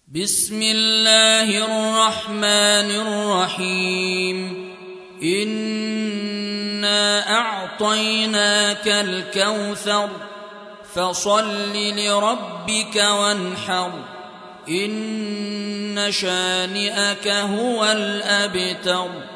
بسم الله الرحمن الرحيم إنا أعطيناك الكوثر فصل لربك وانحر إن شانئك هو الأبتر.